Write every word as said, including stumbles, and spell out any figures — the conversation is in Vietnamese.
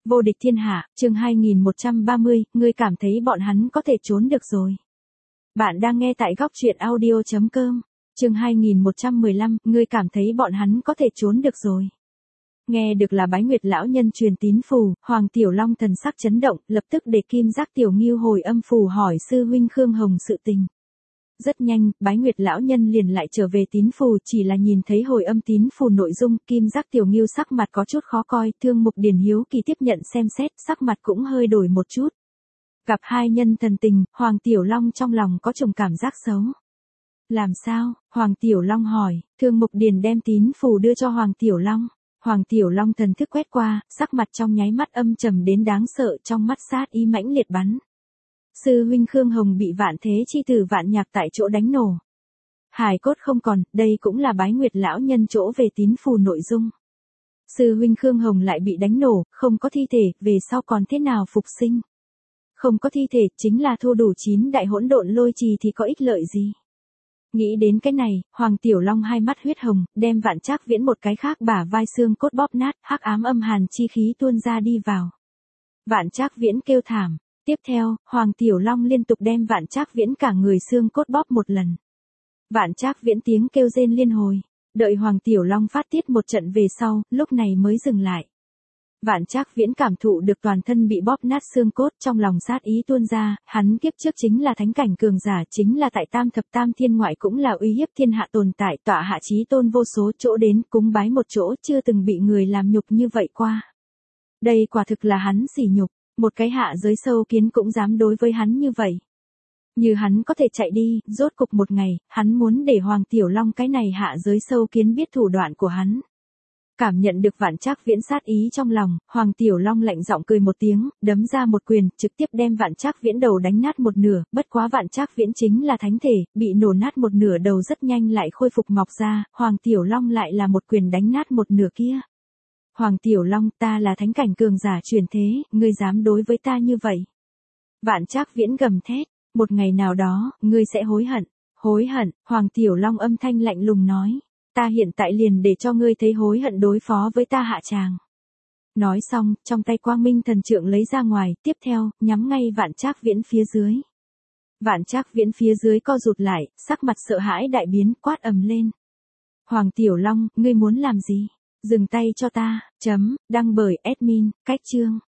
Vô địch thiên hạ, chương hai nghìn một trăm ba mươi, ngươi cảm thấy bọn hắn có thể trốn được rồi. Bạn đang nghe tại góc truyện audio chấm com, chương hai nghìn một trăm mười lăm, ngươi cảm thấy bọn hắn có thể trốn được rồi. Nghe được là Bái Nguyệt lão nhân truyền tín phù, Hoàng Tiểu Long thần sắc chấn động, lập tức để Kim Giác Tiểu Ngưu hồi âm phù hỏi sư huynh Khương Hồng sự tình. Rất nhanh, Bái Nguyệt lão nhân liền lại trở về tín phù, chỉ là nhìn thấy hồi âm tín phù nội dung, Kim Giác Tiểu Ngưu sắc mặt có chút khó coi, Thương Mục Điền hiếu kỳ tiếp nhận xem xét, sắc mặt cũng hơi đổi một chút. Gặp hai nhân thần tình, Hoàng Tiểu Long trong lòng có chồng cảm giác xấu. Làm sao? Hoàng Tiểu Long hỏi, Thương Mục Điền đem tín phù đưa cho Hoàng Tiểu Long. Hoàng Tiểu Long thần thức quét qua, sắc mặt trong nháy mắt âm trầm đến đáng sợ, trong mắt sát ý mãnh liệt bắn. Sư huynh Khương Hồng bị Vạn Thế chi tử Vạn Nhạc tại chỗ đánh nổ. Hài cốt không còn, đây cũng là Bái Nguyệt lão nhân chỗ về tín phù nội dung. Sư huynh Khương Hồng lại bị đánh nổ, không có thi thể, về sau còn thế nào phục sinh? Không có thi thể, chính là thu đủ chín đại hỗn độn lôi trì thì có ích lợi gì? Nghĩ đến cái này, Hoàng Tiểu Long hai mắt huyết hồng, đem Vạn Trác Viễn một cái khác bả vai xương cốt bóp nát, hắc ám âm hàn chi khí tuôn ra đi vào. Vạn Trác Viễn kêu thảm. Tiếp theo, Hoàng Tiểu Long liên tục đem Vạn Trác Viễn cả người xương cốt bóp một lần. Vạn Trác Viễn tiếng kêu rên liên hồi, đợi Hoàng Tiểu Long phát tiết một trận về sau, lúc này mới dừng lại. Vạn Trác Viễn cảm thụ được toàn thân bị bóp nát xương cốt, trong lòng sát ý tuôn ra, hắn kiếp trước chính là thánh cảnh cường giả, chính là tại Tam Thập Tam Thiên ngoại cũng là uy hiếp thiên hạ tồn tại, tọa hạ chí tôn vô số chỗ đến cúng bái một chỗ, chưa từng bị người làm nhục như vậy qua. Đây quả thực là hắn sỉ nhục. Một cái hạ giới sâu kiến cũng dám đối với hắn như vậy. Như hắn có thể chạy đi, rốt cục một ngày, hắn muốn để Hoàng Tiểu Long cái này hạ giới sâu kiến biết thủ đoạn của hắn. Cảm nhận được Vạn Trác Viễn sát ý trong lòng, Hoàng Tiểu Long lạnh giọng cười một tiếng, đấm ra một quyền, trực tiếp đem Vạn Trác Viễn đầu đánh nát một nửa, bất quá Vạn Trác Viễn chính là thánh thể, bị nổ nát một nửa đầu rất nhanh lại khôi phục mọc ra, Hoàng Tiểu Long lại là một quyền đánh nát một nửa kia. Hoàng Tiểu Long, ta là thánh cảnh cường giả truyền thế, ngươi dám đối với ta như vậy. Vạn Trác Viễn gầm thét, một ngày nào đó, ngươi sẽ hối hận. Hối hận, Hoàng Tiểu Long âm thanh lạnh lùng nói, ta hiện tại liền để cho ngươi thấy hối hận đối phó với ta hạ tràng. Nói xong, trong tay Quang Minh thần trượng lấy ra ngoài, tiếp theo, nhắm ngay Vạn Trác Viễn phía dưới. Vạn Trác Viễn phía dưới co rụt lại, sắc mặt sợ hãi đại biến, quát ầm lên. Hoàng Tiểu Long, ngươi muốn làm gì? Dừng tay cho ta, chấm, đăng bởi admin, cách chương.